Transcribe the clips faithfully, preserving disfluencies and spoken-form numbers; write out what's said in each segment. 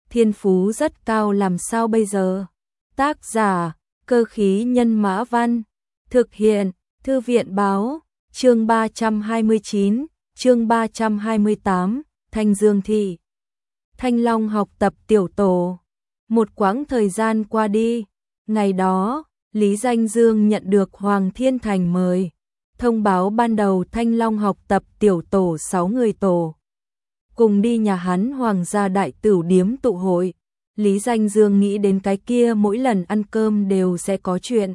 thiên phú rất cao làm sao bây giờ? Tác giả, Cơ khí nhân mã văn, thực hiện, Thư viện báo, chương ba trăm hai mươi chín, chương ba trăm hai mươi tám, Thanh Dương Thị. Thanh Long học tập tiểu tổ. Một quãng thời gian qua đi, ngày đó, Lý Danh Dương nhận được Hoàng Thiên Thành mời. Thông báo ban đầu Thanh Long học tập tiểu tổ sáu người tổ. Cùng đi nhà hắn Hoàng gia đại tửu điếm tụ hội. Lý Danh Dương nghĩ đến cái kia mỗi lần ăn cơm đều sẽ có chuyện.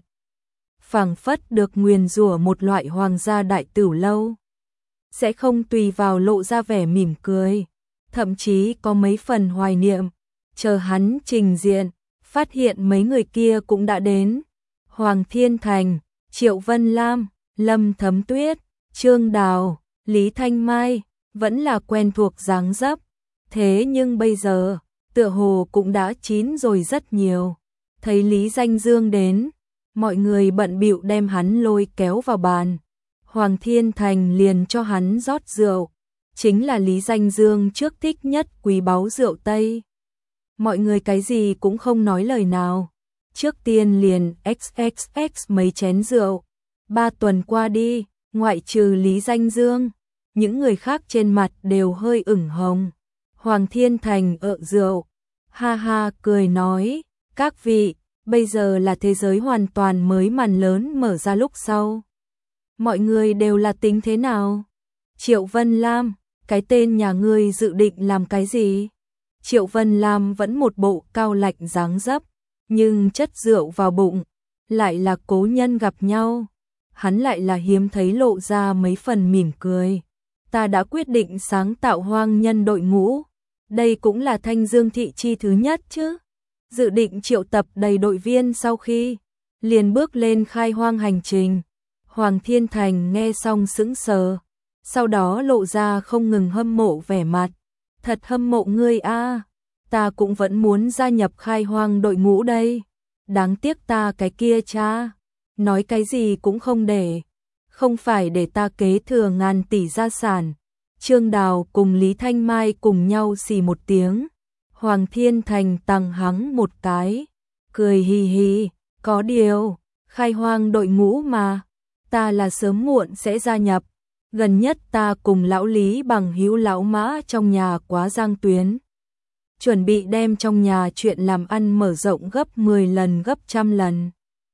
Phảng phất được nguyền rủa một loại Hoàng gia đại tửu lâu. Sẽ không tùy vào lộ ra vẻ mỉm cười. Thậm chí có mấy phần hoài niệm. Chờ hắn trình diện, phát hiện mấy người kia cũng đã đến. Hoàng Thiên Thành, Triệu Vân Lam, Lâm Thấm Tuyết, Trương Đào, Lý Thanh Mai, vẫn là quen thuộc dáng dấp. Thế nhưng bây giờ, tựa hồ cũng đã chín rồi rất nhiều. Thấy Lý Danh Dương đến, mọi người bận bịu đem hắn lôi kéo vào bàn. Hoàng Thiên Thành liền cho hắn rót rượu. Chính là Lý Danh Dương trước thích nhất quý báu rượu Tây. Mọi người cái gì cũng không nói lời nào. Trước tiên liền xx x mấy chén rượu. Ba tuần qua đi, ngoại trừ Lý Danh Dương, những người khác trên mặt đều hơi ửng hồng. Hoàng Thiên Thành ợ rượu, ha ha cười nói, các vị, bây giờ là thế giới hoàn toàn mới màn lớn mở ra lúc sau. Mọi người đều là tính thế nào? Triệu Vân Lam, cái tên nhà ngươi dự định làm cái gì? Triệu Vân Lam vẫn một bộ cao lạnh dáng dấp, nhưng chất rượu vào bụng, lại là cố nhân gặp nhau. Hắn lại là hiếm thấy lộ ra mấy phần mỉm cười. Ta đã quyết định sáng tạo hoang nhân đội ngũ. Đây cũng là Thanh Dương Thị chi thứ nhất chứ. Dự định triệu tập đầy đội viên sau khi liền bước lên khai hoang hành trình. Hoàng Thiên Thành nghe xong sững sờ, sau đó lộ ra không ngừng hâm mộ vẻ mặt. Thật hâm mộ ngươi a, ta cũng vẫn muốn gia nhập khai hoang đội ngũ đây. Đáng tiếc ta cái kia cha, nói cái gì cũng không để, không phải để ta kế thừa ngàn tỷ gia sản. Trương Đào cùng Lý Thanh Mai cùng nhau xì một tiếng. Hoàng Thiên Thành tằng hắng một cái, cười hì hì, có điều, khai hoang đội ngũ mà, ta là sớm muộn sẽ gia nhập. Gần nhất ta cùng lão Lý bằng hữu lão Mã trong nhà quá giang tuyến. Chuẩn bị đem trong nhà chuyện làm ăn mở rộng gấp mười lần gấp trăm lần.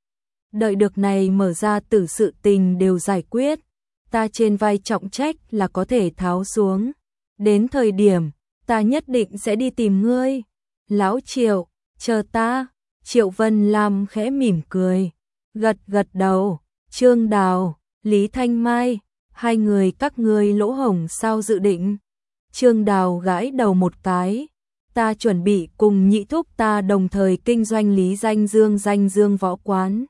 Đợi được này mở ra tử sự tình đều giải quyết, ta trên vai trọng trách là có thể tháo xuống. Đến thời điểm, ta nhất định sẽ đi tìm ngươi. Lão Triệu, chờ ta. Triệu Vân Lam khẽ mỉm cười, gật gật đầu. Trương Đào, Lý Thanh Mai, hai người các ngươi lỗ hổng sao dự định? Trương Đào gãi đầu một cái. Ta chuẩn bị cùng nhị thúc ta đồng thời kinh doanh Lý Danh Dương Danh Dương võ quán.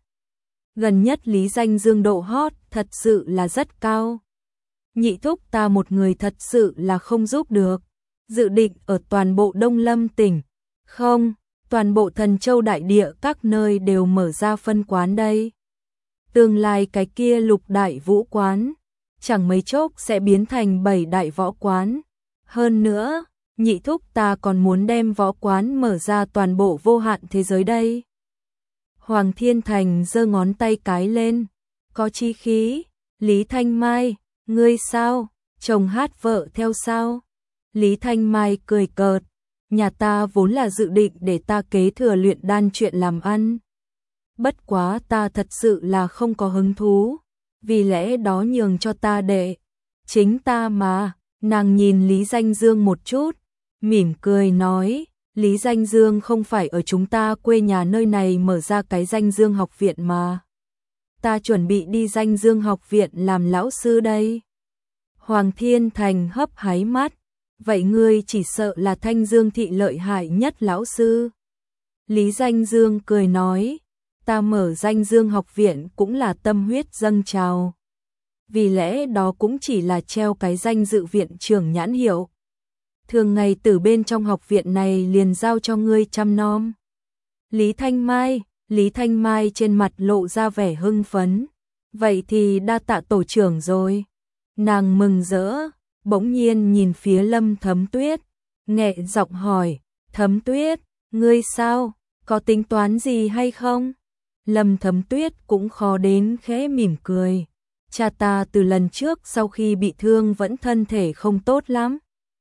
Gần nhất Lý Danh Dương độ hot thật sự là rất cao. Nhị thúc ta một người thật sự là không giúp được. Dự định ở toàn bộ Đông Lâm tỉnh. Không, toàn bộ Thần Châu đại địa các nơi đều mở ra phân quán đây. Tương lai cái kia lục đại vũ quán, chẳng mấy chốc sẽ biến thành bảy đại võ quán. Hơn nữa, nhị thúc ta còn muốn đem võ quán mở ra toàn bộ vô hạn thế giới đây. Hoàng Thiên Thành giơ ngón tay cái lên, có chí khí. Lý Thanh Mai, ngươi sao, chồng hát vợ theo sao? Lý Thanh Mai cười cợt, nhà ta vốn là dự định để ta kế thừa luyện đan chuyện làm ăn. Bất quá ta thật sự là không có hứng thú, vì lẽ đó nhường cho ta đệ. Chính ta mà. Nàng nhìn Lý Danh Dương một chút, mỉm cười nói, Lý Danh Dương không phải ở chúng ta quê nhà nơi này mở ra cái Danh Dương học viện mà. Ta chuẩn bị đi Danh Dương học viện làm lão sư đây. Hoàng Thiên Thành hấp háy mắt, vậy ngươi chỉ sợ là Thanh Dương Thị lợi hại nhất lão sư. Lý Danh Dương cười nói, ta mở Danh Dương học viện cũng là tâm huyết dâng trào. Vì lẽ đó cũng chỉ là treo cái danh dự viện trưởng nhãn hiệu. Thường ngày từ bên trong học viện này liền giao cho ngươi chăm nom. Lý Thanh Mai, Lý Thanh Mai trên mặt lộ ra vẻ hưng phấn. Vậy thì đa tạ tổ trưởng rồi. Nàng mừng rỡ, bỗng nhiên nhìn phía Lâm Thấm Tuyết, nghẹ giọng hỏi, Thấm Tuyết, ngươi sao, có tính toán gì hay không? Lâm Thấm Tuyết cũng khó đến khẽ mỉm cười. Cha ta từ lần trước sau khi bị thương vẫn thân thể không tốt lắm.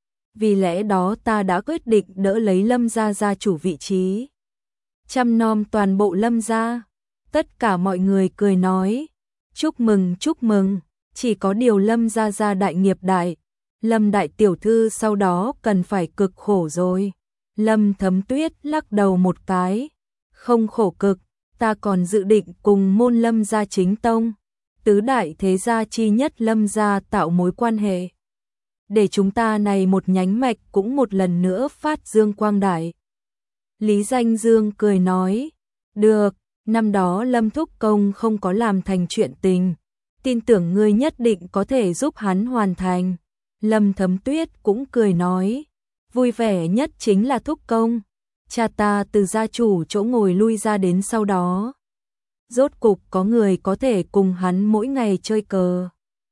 Vì lẽ đó ta đã quyết định đỡ lấy Lâm gia gia chủ vị trí. Chăm nom toàn bộ Lâm gia. Tất cả mọi người cười nói. Chúc mừng, chúc mừng. Chỉ có điều Lâm gia gia đại nghiệp đại. Lâm đại tiểu thư sau đó cần phải cực khổ rồi. Lâm Thấm Tuyết lắc đầu một cái. Không khổ cực, ta còn dự định cùng môn Lâm gia chính tông. Tứ đại thế gia chi nhất Lâm gia tạo mối quan hệ. Để chúng ta này một nhánh mạch cũng một lần nữa phát dương quang đại. Lý Danh Dương cười nói. Được, năm đó Lâm Thúc Công không có làm thành chuyện tình. Tin tưởng ngươi nhất định có thể giúp hắn hoàn thành. Lâm Thấm Tuyết cũng cười nói. Vui vẻ nhất chính là Thúc Công. Cha ta từ gia chủ chỗ ngồi lui ra đến sau đó. Rốt cục có người có thể cùng hắn mỗi ngày chơi cờ.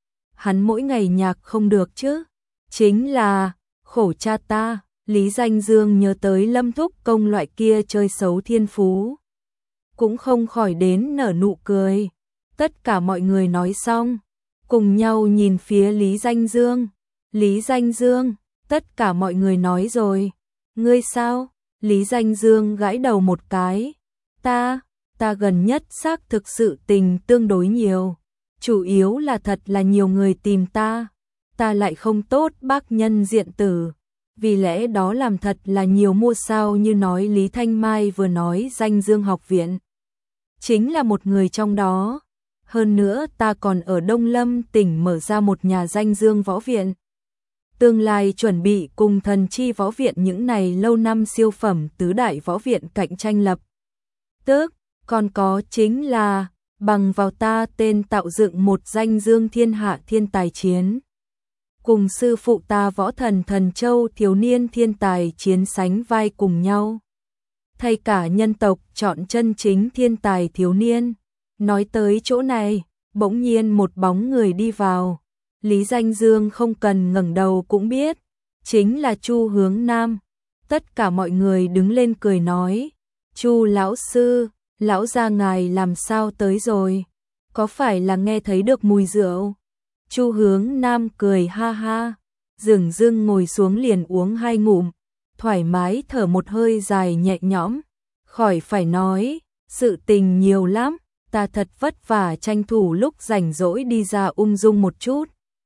Hắn mỗi ngày nhạc không được chứ. Chính là, khổ cha ta. Lý Danh Dương nhớ tới Lâm Thúc Công loại kia chơi xấu thiên phú. Cũng không khỏi đến nở nụ cười. Tất cả mọi người nói xong. Cùng nhau nhìn phía Lý Danh Dương. Lý Danh Dương, tất cả mọi người nói rồi. Ngươi sao? Lý Danh Dương gãi đầu một cái. Ta, ta gần nhất xác thực sự tình tương đối nhiều. Chủ yếu là thật là nhiều người tìm ta. Ta lại không tốt bác nhân diện tử. Vì lẽ đó làm thật là nhiều mua sao như nói Lý Thanh Mai vừa nói Danh Dương học viện. Chính là một người trong đó. Hơn nữa ta còn ở Đông Lâm tỉnh mở ra một nhà Danh Dương võ viện. Tương lai chuẩn bị cùng Thần Chi võ viện những này lâu năm siêu phẩm tứ đại võ viện cạnh tranh lập. Tức, còn có chính là bằng vào ta tên tạo dựng một Danh Dương thiên hạ thiên tài chiến. Cùng sư phụ ta võ thần Thần Châu thiếu niên thiên tài chiến sánh vai cùng nhau. Thay cả nhân tộc chọn chân chính thiên tài thiếu niên. Nói tới chỗ này, bỗng nhiên một bóng người đi vào. Lý Danh Dương không cần ngẩng đầu cũng biết, chính là Chu Hướng Nam. Tất cả mọi người đứng lên cười nói, Chu lão sư, lão gia ngài làm sao tới rồi? Có phải là nghe thấy được mùi rượu? Chu Hướng Nam cười ha ha, dửng dưng ngồi xuống liền uống hai ngụm, thoải mái thở một hơi dài nhẹ nhõm, khỏi phải nói, sự tình nhiều lắm, ta thật vất vả tranh thủ lúc rảnh rỗi đi ra ung dung một chút.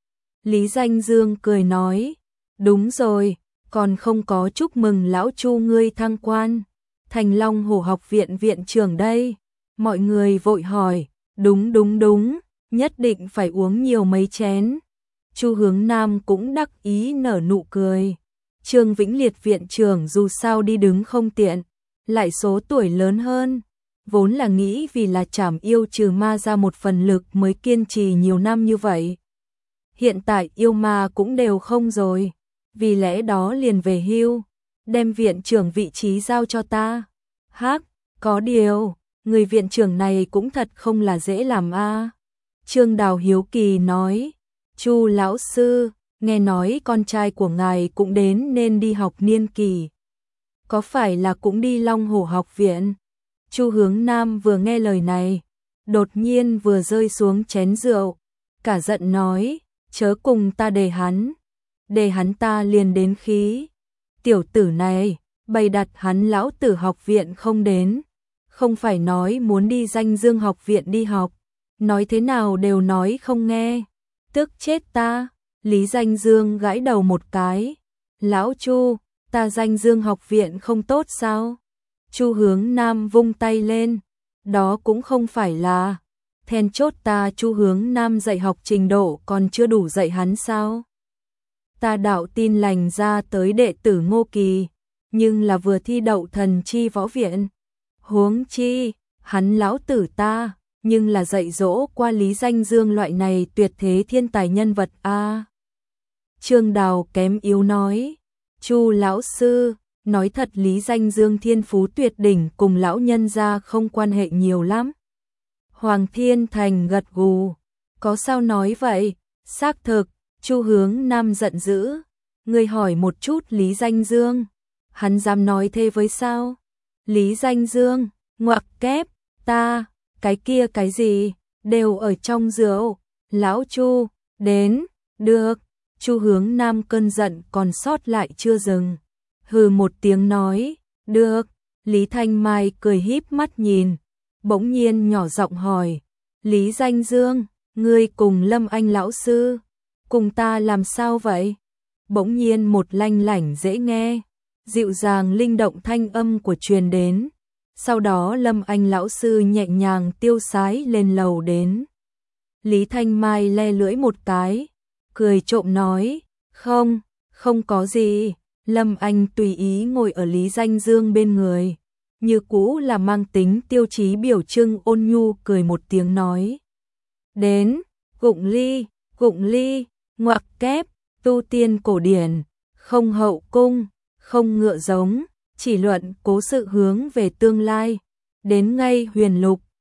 Lý Danh Dương cười nói, đúng rồi, còn không có chúc mừng lão Chu ngươi thăng quan, thành Long Hổ học viện viện trưởng đây. Mọi người vội hỏi, đúng đúng đúng, nhất định phải uống nhiều mấy chén. Chu Hướng Nam cũng đắc ý nở nụ cười. Trương Vĩnh Liệt viện trưởng dù sao đi đứng không tiện, lại số tuổi lớn hơn, vốn là nghĩ vì là trảm yêu trừ ma ra một phần lực mới kiên trì nhiều năm như vậy. Hiện tại yêu ma cũng đều không rồi, vì lẽ đó liền về hưu, đem viện trưởng vị trí giao cho ta. Hắc, có điều, người viện trưởng này cũng thật không là dễ làm a. Trương Đào hiếu kỳ nói, Chu lão sư, nghe nói con trai của ngài cũng đến nên đi học niên kỳ. Có phải là cũng đi Long Hổ học viện? Chu Hướng Nam vừa nghe lời này, đột nhiên vừa rơi xuống chén rượu, cả giận nói, chớ cùng ta đề hắn, đề hắn ta liền đến khí. Tiểu tử này, bày đặt hắn lão tử học viện không đến, không phải nói muốn đi Danh Dương học viện đi học, nói thế nào đều nói không nghe, tức chết ta. Lý Danh Dương gãi đầu một cái, lão Chu, ta Danh Dương học viện không tốt sao? Chu Hướng Nam vung tay lên, đó cũng không phải là, then chốt ta Chu Hướng Nam dạy học trình độ còn chưa đủ dạy hắn sao? Ta đạo tin lành ra tới đệ tử Ngô Kỳ, nhưng là vừa thi đậu Thần Chi võ viện. Huống chi, hắn lão tử ta, nhưng là dạy dỗ qua Lý Danh Dương loại này tuyệt thế thiên tài nhân vật a. À. Trương Đào kém yếu nói, Chu lão sư, nói thật Lý Danh Dương thiên phú tuyệt đỉnh cùng lão nhân gia không quan hệ nhiều lắm. Hoàng Thiên Thành gật gù, có sao nói vậy? Xác thực. Chu Hướng Nam giận dữ, ngươi hỏi một chút Lý Danh Dương, hắn dám nói thế với sao? Lý Danh Dương, ngoặc kép, ta, cái kia cái gì, đều ở trong rượu. Lão Chu, đến, được. Chu Hướng Nam cơn giận còn sót lại chưa dừng. Hừ một tiếng nói, được. Lý Thanh Mai cười híp mắt nhìn, bỗng nhiên nhỏ giọng hỏi, Lý Danh Dương, ngươi cùng Lâm Anh lão sư, cùng ta làm sao vậy? Bỗng nhiên một lanh lảnh dễ nghe, dịu dàng linh động thanh âm của truyền đến. Sau đó Lâm Anh lão sư nhẹ nhàng tiêu sái lên lầu đến. Lý Thanh Mai le lưỡi một cái, cười trộm nói, không, không có gì. Lâm Anh tùy ý ngồi ở Lý Danh Dương bên người, như cũ là mang tính tiêu chí biểu trưng ôn nhu cười một tiếng nói. Đến, gụng ly, gụng ly, ngoặc kép, tu tiên cổ điển, không hậu cung, không ngựa giống, chỉ luận cố sự hướng về tương lai, đến ngay huyền lục,